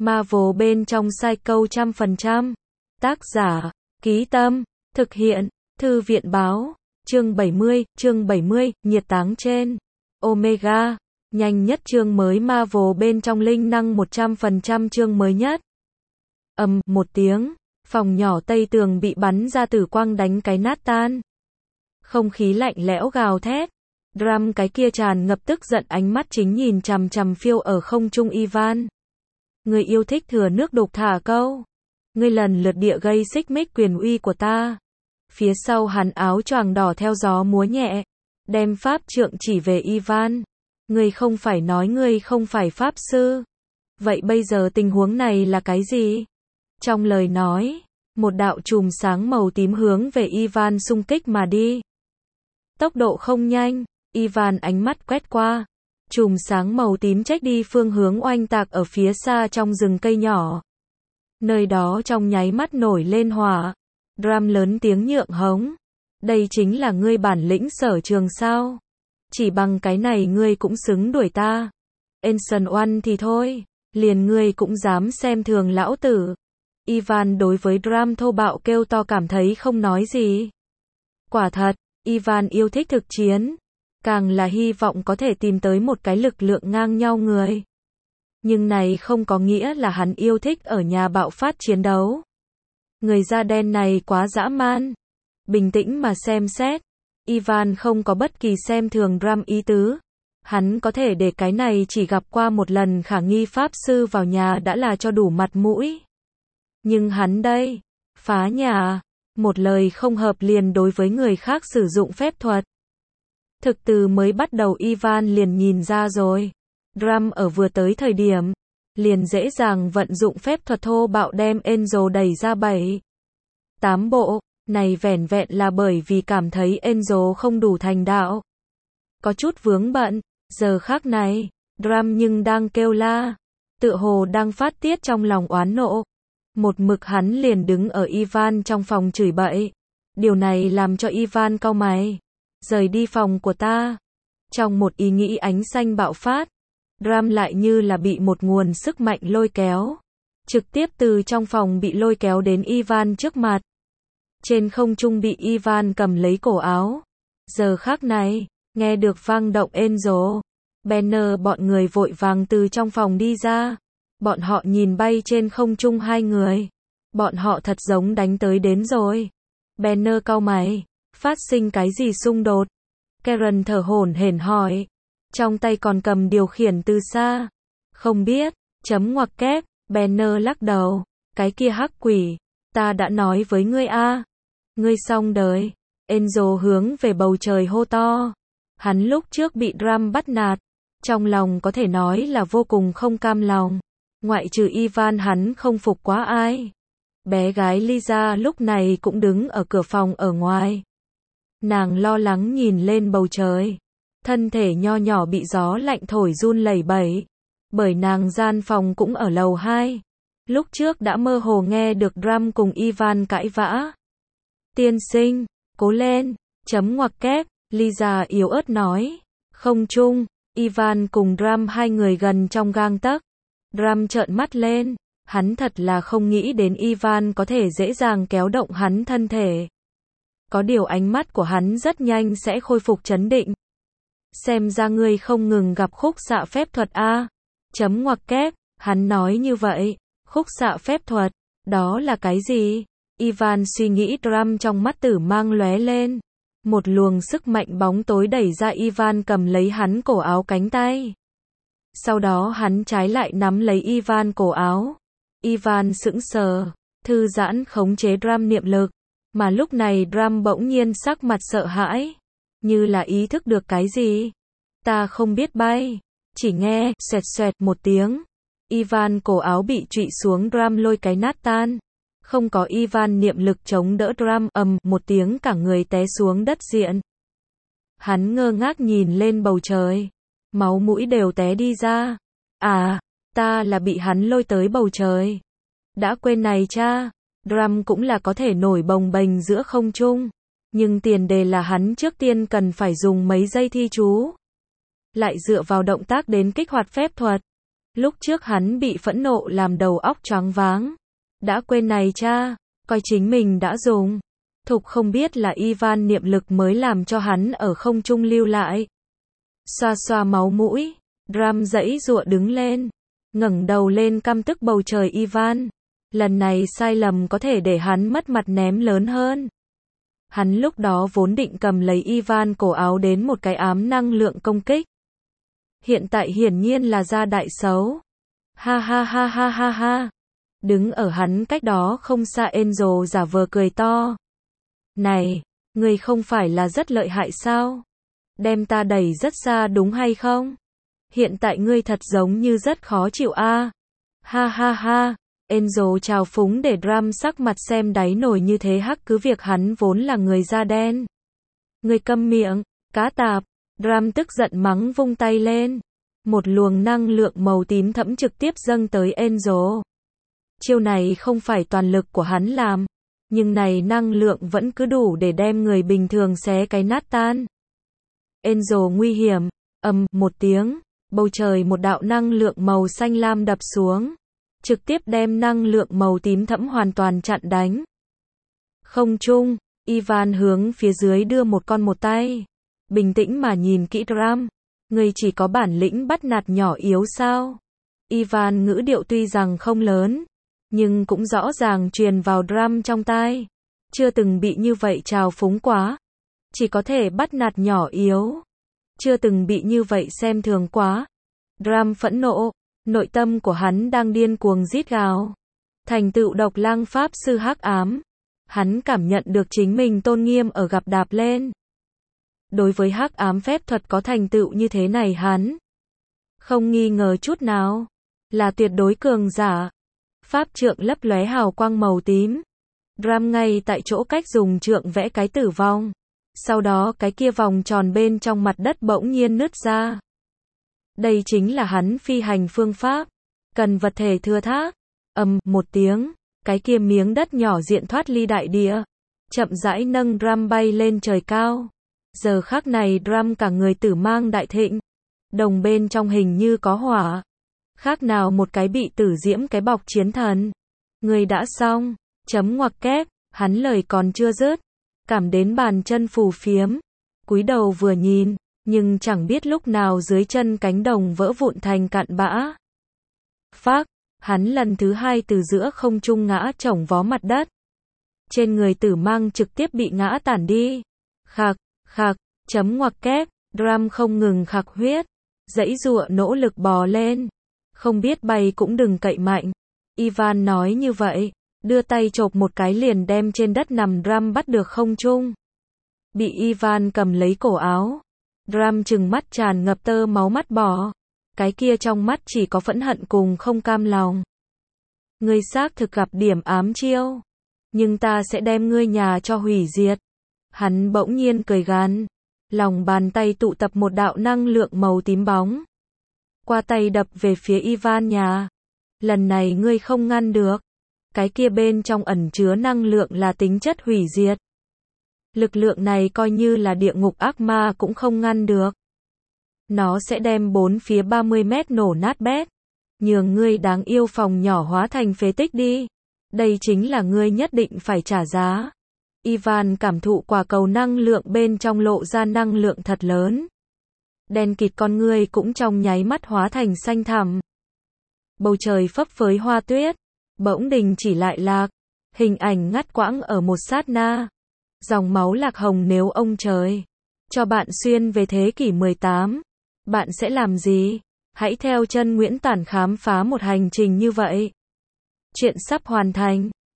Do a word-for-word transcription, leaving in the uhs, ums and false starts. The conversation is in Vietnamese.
Marvel bên trong Psycho trăm phần trăm. Tác giả, Ký Tâm, thực hiện, Thư viện Báo, chương bảy mươi, chương bảy mươi, nhiệt táng trên Omega, nhanh nhất chương mới Marvel bên trong linh năng một trăm phần trăm chương mới nhất. Ầm, một tiếng, phòng nhỏ tây tường bị bắn ra tử quang đánh cái nát tan. Không khí lạnh lẽo gào thét. Drum cái kia tràn ngập tức giận ánh mắt chính nhìn chằm chằm phiêu ở không trung Ivan. Người yêu thích thừa nước đục thả câu. Ngươi lần lượt địa gây xích mích quyền uy của ta. Phía sau hắn áo choàng đỏ theo gió múa nhẹ. Đem pháp trượng chỉ về Ivan. Ngươi không phải nói ngươi không phải pháp sư. Vậy bây giờ tình huống này là cái gì? Trong lời nói, một đạo chùm sáng màu tím hướng về Ivan xung kích mà đi. Tốc độ không nhanh, Ivan ánh mắt quét qua. Chùm sáng màu tím trách đi phương hướng oanh tạc ở phía xa trong rừng cây nhỏ. Nơi đó trong nháy mắt nổi lên hỏa. Drum lớn tiếng nhượng hống. Đây chính là ngươi bản lĩnh sở trường sao? Chỉ bằng cái này ngươi cũng xứng đuổi ta. Ancient One thì thôi, liền ngươi cũng dám xem thường lão tử. Ivan đối với Drum thô bạo kêu to cảm thấy không nói gì. Quả thật, Ivan yêu thích thực chiến. Càng là hy vọng có thể tìm tới một cái lực lượng ngang nhau người. Nhưng này không có nghĩa là hắn yêu thích ở nhà bạo phát chiến đấu. Người da đen này quá dã man. Bình tĩnh mà xem xét. Ivan không có bất kỳ xem thường Drum ý tứ. Hắn có thể để cái này chỉ gặp qua một lần khả nghi pháp sư vào nhà đã là cho đủ mặt mũi. Nhưng hắn đây, phá nhà, một lời không hợp liền đối với người khác sử dụng phép thuật. Thực từ mới bắt đầu Ivan liền nhìn ra rồi. Drum ở vừa tới thời điểm, liền dễ dàng vận dụng phép thuật thô bạo đem Angel đẩy ra bảy. Tám bộ, này vẻn vẹn là bởi vì cảm thấy Angel không đủ thành đạo. Có chút vướng bận, giờ khác này, Drum nhưng đang kêu la, tựa hồ đang phát tiết trong lòng oán nộ. Một mực hắn liền đứng ở Ivan trong phòng chửi bậy. Điều này làm cho Ivan cau mày. Rời đi phòng của ta. Trong một ý nghĩ ánh xanh bạo phát, Drum lại như là bị một nguồn sức mạnh lôi kéo. Trực tiếp từ trong phòng bị lôi kéo đến Ivan trước mặt. Trên không trung bị Ivan cầm lấy cổ áo. Giờ khác này, nghe được vang động Angel, Banner bọn người vội vàng từ trong phòng đi ra. Bọn họ nhìn bay trên không trung hai người. Bọn họ thật giống đánh tới đến rồi. Banner cau mày. Phát sinh cái gì xung đột? Karen thở hổn hển hỏi. Trong tay còn cầm điều khiển từ xa. Không biết. Chấm ngoặc kép. Banner lắc đầu. Cái kia hắc quỷ. Ta đã nói với ngươi a. Ngươi xong đời. Angel hướng về bầu trời hô to. Hắn lúc trước bị Drum bắt nạt. Trong lòng có thể nói là vô cùng không cam lòng. Ngoại trừ Ivan hắn không phục quá ai. Bé gái Lisa lúc này cũng đứng ở cửa phòng ở ngoài. Nàng lo lắng nhìn lên bầu trời. Thân thể nho nhỏ bị gió lạnh thổi run lẩy bẩy. Bởi nàng gian phòng cũng ở lầu hai. Lúc trước đã mơ hồ nghe được Drum cùng Ivan cãi vã. Tiên sinh, cố lên, chấm ngoặc kép, Lisa yếu ớt nói. Không chung, Ivan cùng Drum hai người gần trong gang tấc. Drum trợn mắt lên, hắn thật là không nghĩ đến Ivan có thể dễ dàng kéo động hắn thân thể. Có điều ánh mắt của hắn rất nhanh sẽ khôi phục trấn định. Xem ra ngươi không ngừng gặp khúc xạ phép thuật a. Chấm ngoặc kép, hắn nói như vậy, khúc xạ phép thuật, đó là cái gì? Ivan suy nghĩ Drum trong mắt tử mang lóe lên. Một luồng sức mạnh bóng tối đẩy ra Ivan cầm lấy hắn cổ áo cánh tay. Sau đó hắn trái lại nắm lấy Ivan cổ áo. Ivan sững sờ, thư giãn khống chế Drum niệm lực. Mà lúc này Drum bỗng nhiên sắc mặt sợ hãi. Như là ý thức được cái gì. Ta không biết bay. Chỉ nghe, xoẹt xoẹt một tiếng. Ivan cổ áo bị trụy xuống Drum lôi cái nát tan. Không có Ivan niệm lực chống đỡ Drum ầm một tiếng cả người té xuống đất diện. Hắn ngơ ngác nhìn lên bầu trời. Máu mũi đều té đi ra. À, ta là bị hắn lôi tới bầu trời. Đã quên này cha, Drum cũng là có thể nổi bồng bềnh giữa không trung. Nhưng tiền đề là hắn trước tiên cần phải dùng mấy giây thi chú. Lại dựa vào động tác đến kích hoạt phép thuật. Lúc trước hắn bị phẫn nộ làm đầu óc choáng váng. Đã quên này cha, coi chính mình đã dùng. Thục không biết là Ivan niệm lực mới làm cho hắn ở không trung lưu lại. Xoa xoa máu mũi, Drum giãy giụa đứng lên, ngẩng đầu lên căm tức bầu trời Ivan. Lần này sai lầm có thể để hắn mất mặt ném lớn hơn. Hắn lúc đó vốn định cầm lấy Ivan cổ áo đến một cái ám năng lượng công kích. Hiện tại hiển nhiên là ra đại xấu. Ha ha ha ha ha ha. Đứng ở hắn cách đó không xa Angel giả vờ cười to. Này, ngươi không phải là rất lợi hại sao? Đem ta đẩy rất xa đúng hay không? Hiện tại ngươi thật giống như rất khó chịu a. Ha ha ha. Angel chào phúng để Drum sắc mặt xem đáy nổi như thế hắc cứ việc hắn vốn là người da đen. Ngươi câm miệng, cá tạp. Drum tức giận mắng vung tay lên. Một luồng năng lượng màu tím thẫm trực tiếp dâng tới Angel. Chiêu này không phải toàn lực của hắn làm, nhưng này năng lượng vẫn cứ đủ để đem người bình thường xé cái nát tan. Angel nguy hiểm, ầm một tiếng, bầu trời một đạo năng lượng màu xanh lam đập xuống, trực tiếp đem năng lượng màu tím thẫm hoàn toàn chặn đánh. Không trung, Ivan hướng phía dưới đưa một con một tay, bình tĩnh mà nhìn kỹ Drum, người chỉ có bản lĩnh bắt nạt nhỏ yếu sao? Ivan ngữ điệu tuy rằng không lớn, nhưng cũng rõ ràng truyền vào Drum trong tai. Chưa từng bị như vậy trào phúng quá. Chỉ có thể bắt nạt nhỏ yếu. Chưa từng bị như vậy xem thường quá. Drum phẫn nộ, nội tâm của hắn đang điên cuồng rít gào. Thành tựu độc lang pháp sư hắc ám. Hắn cảm nhận được chính mình tôn nghiêm ở gặp đạp lên. Đối với hắc ám phép thuật có thành tựu như thế này hắn không nghi ngờ chút nào, là tuyệt đối cường giả. Pháp trượng lấp lóe hào quang màu tím. Drum ngay tại chỗ cách dùng trượng vẽ cái tử vong. Sau đó cái kia vòng tròn bên trong mặt đất bỗng nhiên nứt ra. Đây chính là hắn phi hành phương pháp. Cần vật thể thưa thác. Ầm một tiếng, cái kia miếng đất nhỏ diện thoát ly đại địa. Chậm rãi nâng Drum bay lên trời cao. Giờ khắc này Drum cả người tử mang đại thịnh. Đồng bên trong hình như có hỏa. Khác nào một cái bị tử diễm cái bọc chiến thần. Người đã xong, chấm ngoặc kép, hắn lời còn chưa dứt, cảm đến bàn chân phù phiếm, cúi đầu vừa nhìn, nhưng chẳng biết lúc nào dưới chân cánh đồng vỡ vụn thành cặn bã. Phác, hắn lần thứ hai từ giữa không trung ngã chổng vó mặt đất. Trên người tử mang trực tiếp bị ngã tản đi. Khạc, khạc, chấm ngoặc kép, Drum không ngừng khạc huyết, giãy giụa nỗ lực bò lên. Không biết bay cũng đừng cậy mạnh. Ivan nói như vậy, đưa tay chộp một cái liền đem trên đất nằm Drum bắt được không trung. Bị Ivan cầm lấy cổ áo. Drum trừng mắt tràn ngập tơ máu mắt bỏ. Cái kia trong mắt chỉ có phẫn hận cùng không cam lòng. Ngươi xác thực gặp điểm ám chiêu. Nhưng ta sẽ đem ngươi nhà cho hủy diệt. Hắn bỗng nhiên cười gằn. Lòng bàn tay tụ tập một đạo năng lượng màu tím bóng. Qua tay đập về phía Ivan nhà. Lần này ngươi không ngăn được. Cái kia bên trong ẩn chứa năng lượng là tính chất hủy diệt. Lực lượng này coi như là địa ngục ác ma cũng không ngăn được. Nó sẽ đem bốn phía ba mươi mét nổ nát bét. Nhường ngươi đáng yêu phòng nhỏ hóa thành phế tích đi. Đây chính là ngươi nhất định phải trả giá. Ivan cảm thụ quả cầu năng lượng bên trong lộ ra năng lượng thật lớn. Đen kịt con ngươi cũng trong nháy mắt hóa thành xanh thẳm. Bầu trời phấp phới hoa tuyết, bỗng đình chỉ lại lạc, hình ảnh ngắt quãng ở một sát na. Dòng máu lạc hồng nếu ông trời cho bạn xuyên về thế kỷ mười tám, bạn sẽ làm gì? Hãy theo chân Nguyễn Tản khám phá một hành trình như vậy. Chuyện sắp hoàn thành.